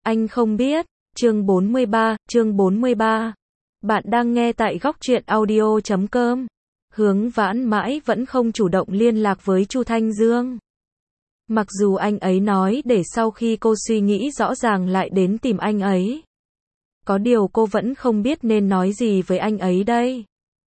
Anh không biết. Chương 43. Bạn đang nghe tại góc truyện audio.com. Hướng Vãn mãi vẫn không chủ động liên lạc với Chu Thanh Dương. Mặc dù anh ấy nói để sau khi cô suy nghĩ rõ ràng lại đến tìm anh ấy. Có điều cô vẫn không biết nên nói gì với anh ấy đây.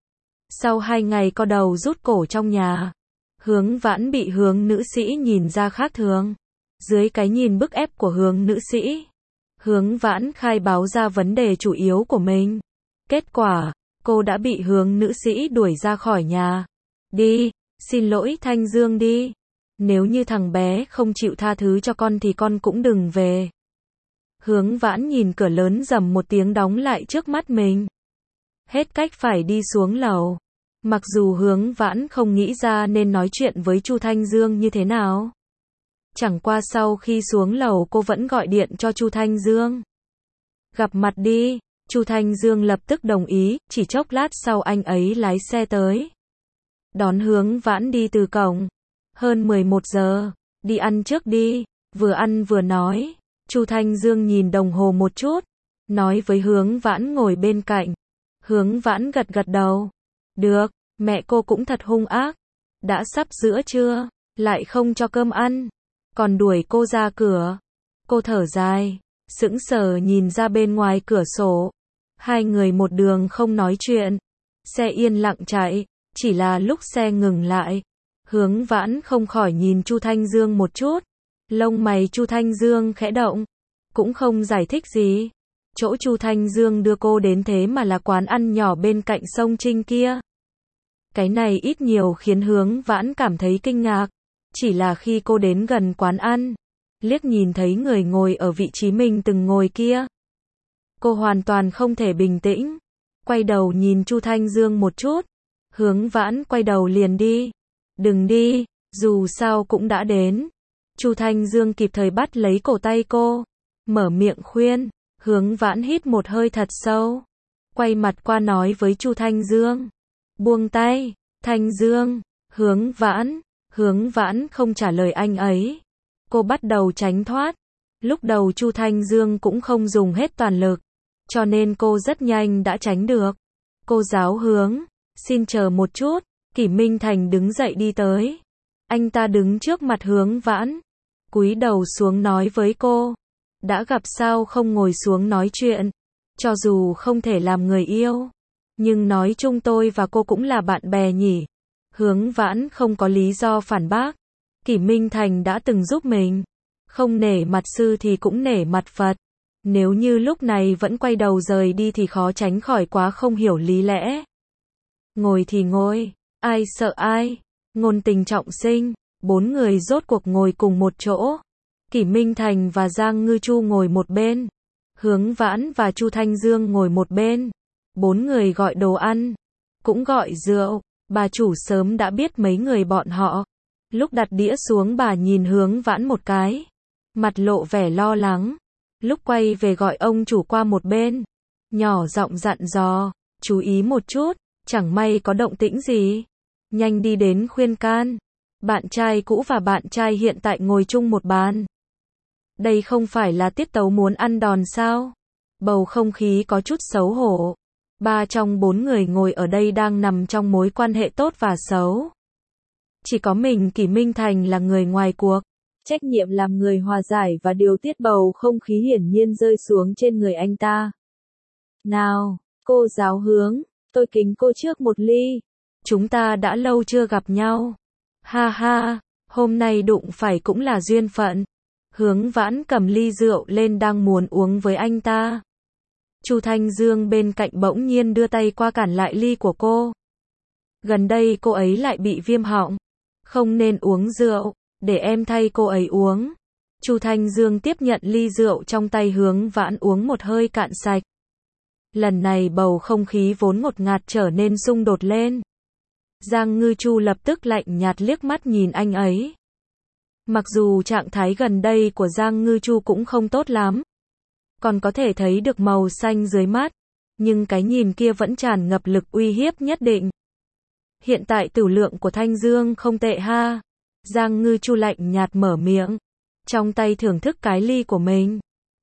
Sau 2 ngày co đầu rút cổ trong nhà, Hướng Vãn bị Hướng nữ sĩ nhìn ra khác thường. Dưới cái nhìn bức ép của Hướng nữ sĩ, Hướng Vãn khai báo ra vấn đề chủ yếu của mình. Kết quả, cô đã bị Hướng nữ sĩ đuổi ra khỏi nhà. Đi, xin lỗi Thanh Dương đi. Nếu như thằng bé không chịu tha thứ cho con thì con cũng đừng về. Hướng Vãn nhìn cửa lớn rầm một tiếng đóng lại trước mắt mình. Hết cách phải đi xuống lầu. Mặc dù Hướng Vãn không nghĩ ra nên nói chuyện với Chu Thanh Dương như thế nào. Chẳng qua sau khi xuống lầu cô vẫn gọi điện cho Chu Thanh Dương. Gặp mặt đi. Chu Thanh Dương lập tức đồng ý, chỉ chốc lát sau anh ấy lái xe tới. Đón Hướng Vãn đi từ cổng. Hơn 11 giờ, đi ăn trước đi. Vừa ăn vừa nói. Chu Thanh Dương nhìn đồng hồ một chút, nói với Hướng Vãn ngồi bên cạnh. Hướng Vãn gật gật đầu. Được, mẹ cô cũng thật hung ác. Đã sắp giữa trưa, lại không cho cơm ăn, còn đuổi cô ra cửa. Cô thở dài, sững sờ nhìn ra bên ngoài cửa sổ. Hai người một đường không nói chuyện. Xe yên lặng chạy, chỉ là lúc xe ngừng lại, Hướng Vãn không khỏi nhìn Chu Thanh Dương một chút. Lông mày Chu Thanh Dương khẽ động, cũng không giải thích gì. Chỗ Chu Thanh Dương đưa cô đến thế mà là quán ăn nhỏ bên cạnh sông Trinh kia. Cái này ít nhiều khiến Hướng Vãn cảm thấy kinh ngạc. Chỉ là khi cô đến gần quán ăn, liếc nhìn thấy người ngồi ở vị trí mình từng ngồi kia, cô hoàn toàn không thể bình tĩnh. Quay đầu nhìn Chu Thanh Dương một chút. Hướng Vãn quay đầu liền đi. Đừng đi, dù sao cũng đã đến. Chu Thanh Dương kịp thời bắt lấy cổ tay cô, mở miệng khuyên. Hướng Vãn hít một hơi thật sâu, quay mặt qua nói với Chu Thanh Dương. Buông tay, Thanh Dương. Hướng Vãn không trả lời anh ấy. Cô bắt đầu tránh thoát. Lúc đầu Chu Thanh Dương cũng không dùng hết toàn lực, cho nên cô rất nhanh đã tránh được. Cô giáo Hướng, xin chờ một chút. Kỷ Minh Thành đứng dậy đi tới. Anh ta đứng trước mặt Hướng Vãn, cúi đầu xuống nói với cô. Đã gặp sao không ngồi xuống nói chuyện. Cho dù không thể làm người yêu, nhưng nói chung tôi và cô cũng là bạn bè nhỉ. Hướng Vãn không có lý do phản bác. Kỷ Minh Thành đã từng giúp mình. Không nể mặt sư thì cũng nể mặt Phật. Nếu như lúc này vẫn quay đầu rời đi thì khó tránh khỏi quá không hiểu lý lẽ. Ngồi thì ngồi, ai sợ ai. Ngôn tình trọng sinh. 4 người rốt cuộc ngồi cùng một chỗ. Kỷ Minh Thành và Giang Ngư Chu ngồi một bên. Hướng Vãn và Chu Thanh Dương ngồi một bên. 4 người gọi đồ ăn, cũng gọi rượu. Bà chủ sớm đã biết mấy người bọn họ. Lúc đặt đĩa xuống bà nhìn Hướng Vãn một cái, mặt lộ vẻ lo lắng. Lúc quay về gọi ông chủ qua một bên, nhỏ giọng dặn dò, chú ý một chút, chẳng may có động tĩnh gì, nhanh đi đến khuyên can. Bạn trai cũ và bạn trai hiện tại ngồi chung một bàn. Đây không phải là tiết tấu muốn ăn đòn sao? Bầu không khí có chút xấu hổ. 3 trong 4 người ngồi ở đây đang nằm trong mối quan hệ tốt và xấu. Chỉ có mình Kỷ Minh Thành là người ngoài cuộc. Trách nhiệm làm người hòa giải và điều tiết bầu không khí hiển nhiên rơi xuống trên người anh ta. Nào, cô giáo Hướng, tôi kính cô trước một ly. Chúng ta đã lâu chưa gặp nhau. Ha ha, hôm nay đụng phải cũng là duyên phận. Hướng Vãn cầm ly rượu lên đang muốn uống với anh ta. Chu Thanh Dương bên cạnh bỗng nhiên đưa tay qua cản lại ly của cô. Gần đây cô ấy lại bị viêm họng, không nên uống rượu, để em thay cô ấy uống. Chu Thanh Dương tiếp nhận ly rượu trong tay Hướng Vãn uống một hơi cạn sạch. Lần này bầu không khí vốn ngột ngạt trở nên xung đột lên. Giang Ngư Chu lập tức lạnh nhạt liếc mắt nhìn anh ấy. Mặc dù trạng thái gần đây của Giang Ngư Chu cũng không tốt lắm, còn có thể thấy được màu xanh dưới mắt, nhưng cái nhìn kia vẫn tràn ngập lực uy hiếp nhất định. Hiện tại tửu lượng của Thanh Dương không tệ ha. Giang Ngư Chu lạnh nhạt mở miệng, trong tay thưởng thức cái ly của mình.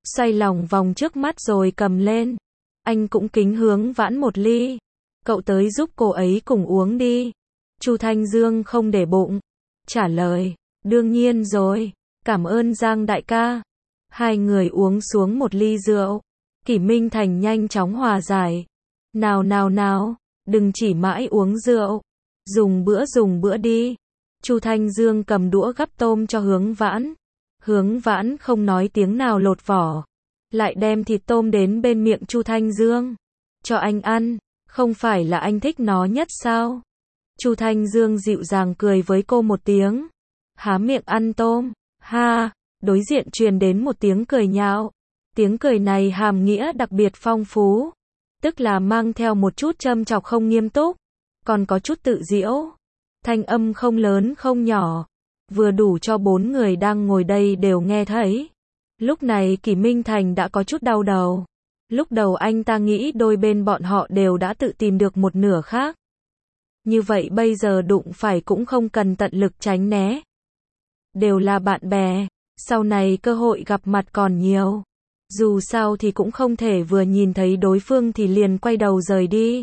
xoay lòng vòng trước mắt rồi cầm lên. Anh cũng kính Hướng Vãn một ly. Cậu tới giúp cô ấy cùng uống đi. Chu Thanh Dương không để bụng, trả lời, đương nhiên rồi, cảm ơn Giang đại ca. Hai người uống xuống một ly rượu. Kỷ Minh Thành nhanh chóng hòa giải. Nào nào nào, đừng chỉ mãi uống rượu. Dùng bữa đi. Chu Thanh Dương cầm đũa gắp tôm cho Hướng Vãn. Hướng Vãn không nói tiếng nào lột vỏ. Lại đem thịt tôm đến bên miệng Chu Thanh Dương. Cho anh ăn, không phải là anh thích nó nhất sao? Chu Thanh Dương dịu dàng cười với cô một tiếng. Há miệng ăn tôm. Ha, đối diện truyền đến một tiếng cười nhạo. Tiếng cười này hàm nghĩa đặc biệt phong phú. Tức là mang theo một chút châm chọc không nghiêm túc. Còn có chút tự giễu. Thanh âm không lớn không nhỏ. Vừa đủ cho 4 người đang ngồi đây đều nghe thấy. Lúc này Kỷ Minh Thành đã có chút đau đầu. Lúc đầu anh ta nghĩ đôi bên bọn họ đều đã tự tìm được một nửa khác. Như vậy bây giờ đụng phải cũng không cần tận lực tránh né. Đều là bạn bè, sau này cơ hội gặp mặt còn nhiều. Dù sao thì cũng không thể vừa nhìn thấy đối phương thì liền quay đầu rời đi.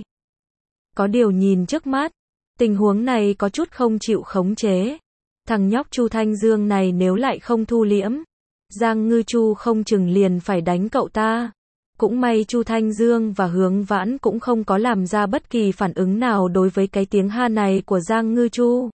Có điều nhìn trước mắt, tình huống này có chút không chịu khống chế. Thằng nhóc Chu Thanh Dương này nếu lại không thu liễm, Giang Ngư Chu không chừng liền phải đánh cậu ta. Cũng may Chu Thanh Dương và Hướng Vãn cũng không có làm ra bất kỳ phản ứng nào đối với cái tiếng ha này của Giang Ngư Chu.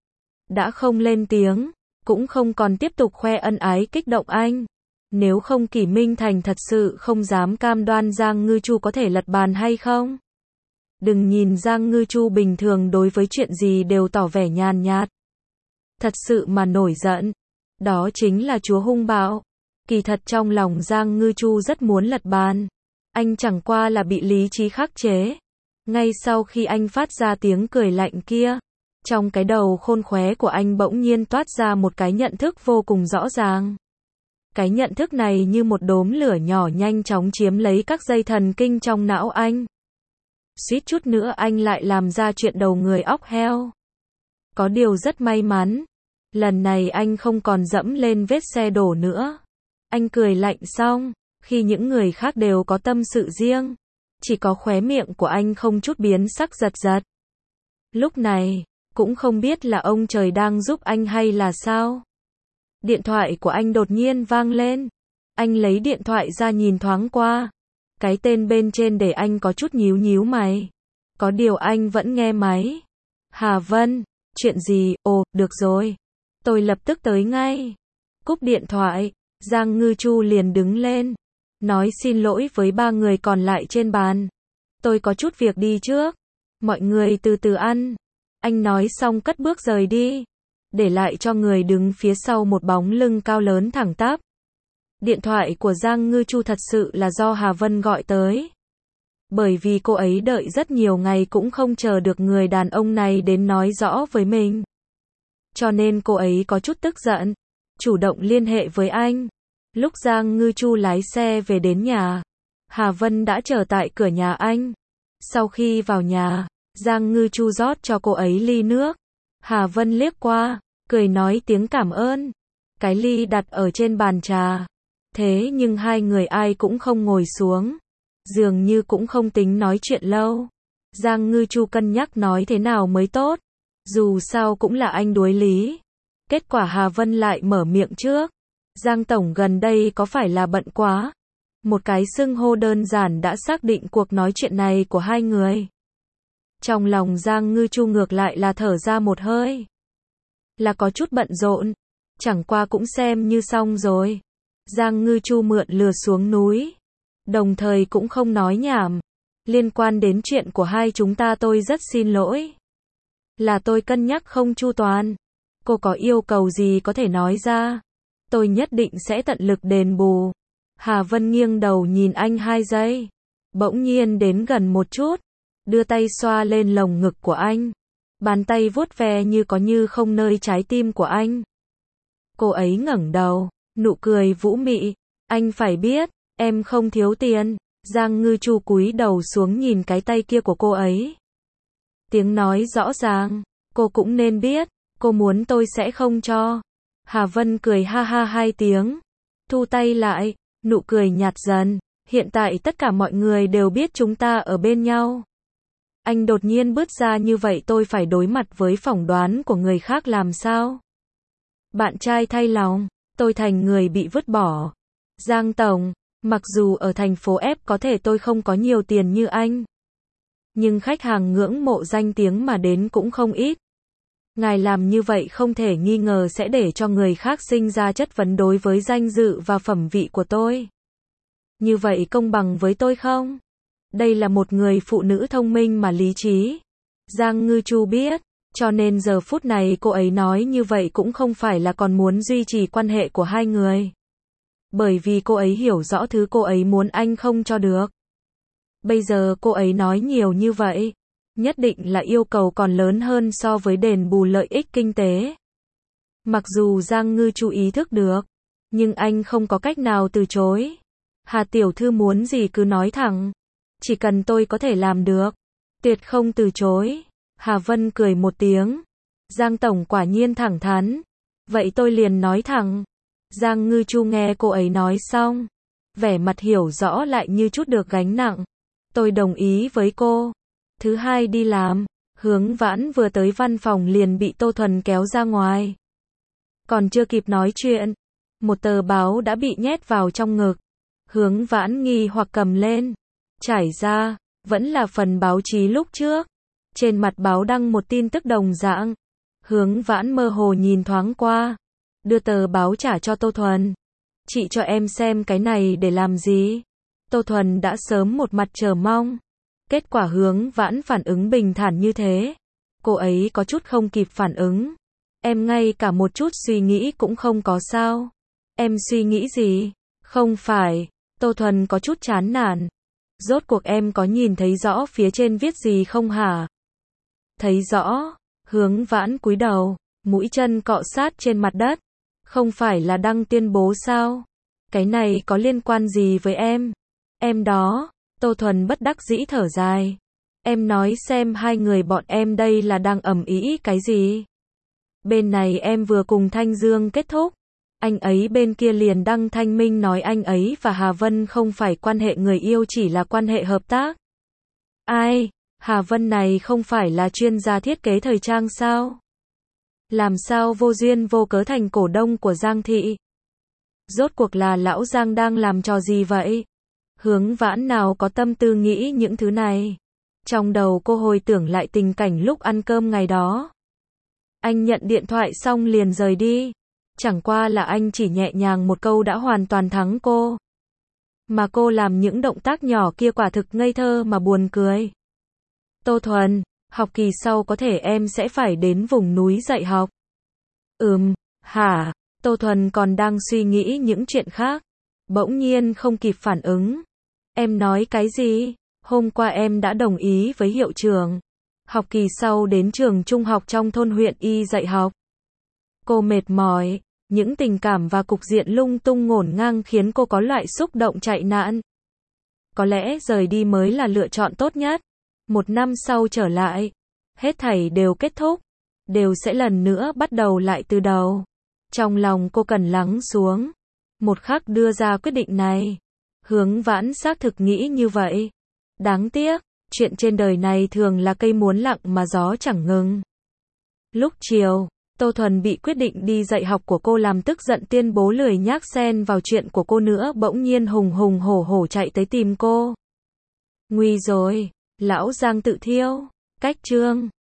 Đã không lên tiếng, cũng không còn tiếp tục khoe ân ái kích động anh. Nếu không Kỷ Minh Thành thật sự không dám cam đoan Giang Ngư Chu có thể lật bàn hay không. Đừng nhìn Giang Ngư Chu bình thường đối với chuyện gì đều tỏ vẻ nhàn nhạt. Thật sự mà nổi giận, đó chính là chúa hung bạo. Kỳ thật trong lòng Giang Ngư Chu rất muốn lật bàn. Anh chẳng qua là bị lý trí khắc chế. Ngay sau khi anh phát ra tiếng cười lạnh kia, trong cái đầu khôn khóe của anh bỗng nhiên toát ra một cái nhận thức vô cùng rõ ràng. Cái nhận thức này như một đốm lửa nhỏ nhanh chóng chiếm lấy các dây thần kinh trong não anh. Suýt chút nữa anh lại làm ra chuyện đầu người óc heo. Có điều rất may mắn, lần này anh không còn dẫm lên vết xe đổ nữa. Anh cười lạnh xong, khi những người khác đều có tâm sự riêng, chỉ có khóe miệng của anh không chút biến sắc giật giật. Lúc này, cũng không biết là ông trời đang giúp anh hay là sao. Điện thoại của anh đột nhiên vang lên. Anh lấy điện thoại ra nhìn thoáng qua. Cái tên bên trên để anh có chút nhíu nhíu mày. Có điều anh vẫn nghe máy. Hà Vân, chuyện gì? Ồ, được rồi. Tôi lập tức tới ngay. Cúp điện thoại, Giang Ngư Chu liền đứng lên. Nói xin lỗi với 3 người còn lại trên bàn. Tôi có chút việc đi trước. Mọi người từ từ ăn. Anh nói xong cất bước rời đi. Để lại cho người đứng phía sau một bóng lưng cao lớn thẳng tắp. Điện thoại của Giang Ngư Chu thật sự là do Hà Vân gọi tới. Bởi vì cô ấy đợi rất nhiều ngày cũng không chờ được người đàn ông này đến nói rõ với mình. Cho nên cô ấy có chút tức giận, chủ động liên hệ với anh. Lúc Giang Ngư Chu lái xe về đến nhà, Hà Vân đã chờ tại cửa nhà anh. Sau khi vào nhà, Giang Ngư Chu rót cho cô ấy ly nước. Hà Vân liếc qua, cười nói tiếng cảm ơn. Cái ly đặt ở trên bàn trà. Thế nhưng hai người ai cũng không ngồi xuống. Dường như cũng không tính nói chuyện lâu. Giang Ngư Chu cân nhắc nói thế nào mới tốt. Dù sao cũng là anh đuối lý. Kết quả Hà Vân lại mở miệng trước. Giang Tổng gần đây có phải là bận quá? Một cái xưng hô đơn giản đã xác định cuộc nói chuyện này của hai người. Trong lòng Giang Ngư Chu ngược lại là thở ra một hơi. Là có chút bận rộn. Chẳng qua cũng xem như xong rồi. Giang Ngư Chu mượn lừa xuống núi. Đồng thời cũng không nói nhảm. Liên quan đến chuyện của hai chúng ta tôi rất xin lỗi. Là tôi cân nhắc không chu toàn. Cô có yêu cầu gì có thể nói ra. Tôi nhất định sẽ tận lực đền bù. Hà Vân nghiêng đầu nhìn anh 2 giây. Bỗng nhiên đến gần một chút. Đưa tay xoa lên lồng ngực của anh. Bàn tay vuốt ve như có như không nơi trái tim của anh. Cô ấy ngẩng đầu, nụ cười vũ mị. Anh phải biết, em không thiếu tiền. Giang Ngư Chu cúi đầu xuống nhìn cái tay kia của cô ấy. Tiếng nói rõ ràng, cô cũng nên biết, cô muốn tôi sẽ không cho. Hà Vân cười ha ha 2 tiếng. Thu tay lại, Nụ cười nhạt dần. Hiện tại tất cả mọi người đều biết chúng ta ở bên nhau. Anh đột nhiên bứt ra như vậy tôi phải đối mặt với phỏng đoán của người khác làm sao? Bạn trai thay lòng, tôi thành người bị vứt bỏ. Giang Tổng, mặc dù ở thành phố F có thể tôi không có nhiều tiền như anh. Nhưng khách hàng ngưỡng mộ danh tiếng mà đến cũng không ít. Ngài làm như vậy không thể nghi ngờ sẽ để cho người khác sinh ra chất vấn đối với danh dự và phẩm vị của tôi. Như vậy công bằng với tôi không? Đây là một người phụ nữ thông minh mà lý trí. Giang Ngư Chu biết, cho nên giờ phút này cô ấy nói như vậy cũng không phải là còn muốn duy trì quan hệ của hai người. Bởi vì cô ấy hiểu rõ thứ cô ấy muốn anh không cho được. Bây giờ cô ấy nói nhiều như vậy, nhất định là yêu cầu còn lớn hơn so với đền bù lợi ích kinh tế. Mặc dù Giang Ngư Chu ý thức được, nhưng anh không có cách nào từ chối. Hà tiểu thư muốn gì cứ nói thẳng. Chỉ cần tôi có thể làm được, tuyệt không từ chối. Hà Vân cười một tiếng. Giang Tổng quả nhiên thẳng thắn. Vậy tôi liền nói thẳng. Giang Ngư Chu nghe cô ấy nói xong, vẻ mặt hiểu rõ lại như chút được gánh nặng. Tôi đồng ý với cô. Thứ hai đi làm, Hướng Vãn vừa tới văn phòng liền bị Tô Thuần kéo ra ngoài. Còn chưa kịp nói chuyện, một tờ báo đã bị nhét vào trong ngực. Hướng Vãn nghi hoặc cầm lên, trải ra, vẫn là phần báo chí lúc trước. Trên mặt báo đăng một tin tức đồng dạng. Hướng Vãn mơ hồ nhìn thoáng qua, đưa tờ báo trả cho Tô Thuần. Chị cho em xem cái này để làm gì? Tô Thuần đã sớm một mặt chờ mong. Kết quả Hướng Vãn phản ứng bình thản như thế. Cô ấy có chút không kịp phản ứng. Em ngay cả một chút suy nghĩ cũng không có sao? Em suy nghĩ gì? Không phải. Tô Thuần có chút chán nản. Rốt cuộc em có nhìn thấy rõ phía trên viết gì không hả? Thấy rõ. Hướng Vãn cúi đầu, mũi chân cọ sát trên mặt đất. Không phải là đăng tuyên bố sao? Cái này có liên quan gì với em? Em đó. Tô Thuần bất đắc dĩ thở dài. Em nói xem hai người bọn em đây là đang ầm ĩ cái gì? Bên này em vừa cùng Thanh Dương kết thúc. Anh ấy bên kia liền đăng thanh minh nói anh ấy và Hà Vân không phải quan hệ người yêu chỉ là quan hệ hợp tác. Ai? Hà Vân này không phải là chuyên gia thiết kế thời trang sao? Làm sao vô duyên vô cớ thành cổ đông của Giang Thị? Rốt cuộc là lão Giang đang làm trò gì vậy? Hướng Vãn nào có tâm tư nghĩ những thứ này. Trong đầu cô hồi tưởng lại tình cảnh lúc ăn cơm ngày đó. Anh nhận điện thoại xong liền rời đi. Chẳng qua là anh chỉ nhẹ nhàng một câu đã hoàn toàn thắng cô. Mà cô làm những động tác nhỏ kia quả thực ngây thơ mà buồn cười. Tô Thuần, học kỳ sau có thể em sẽ phải đến vùng núi dạy học. Hả? Tô Thuần còn đang suy nghĩ những chuyện khác. Bỗng nhiên không kịp phản ứng. Em nói cái gì? Hôm qua em đã đồng ý với hiệu trưởng. Học kỳ sau đến trường trung học trong thôn huyện Y dạy học. Cô mệt mỏi. Những tình cảm và cục diện lung tung ngổn ngang khiến cô có loại xúc động chạy nạn. Có lẽ rời đi mới là lựa chọn tốt nhất. Một năm sau trở lại, hết thảy đều kết thúc, đều sẽ lần nữa bắt đầu lại từ đầu. Trong lòng cô cần lắng xuống, một khắc đưa ra quyết định này. Hướng Vãn xác thực nghĩ như vậy. Đáng tiếc, chuyện trên đời này thường là cây muốn lặng mà gió chẳng ngừng. Lúc chiều, Tô Thuần bị quyết định đi dạy học của cô làm tức giận tuyên bố lười nhác xen vào chuyện của cô nữa, bỗng nhiên hùng hùng hổ hổ chạy tới tìm cô. Nguy rồi, lão Giang tự thiêu. Cách chương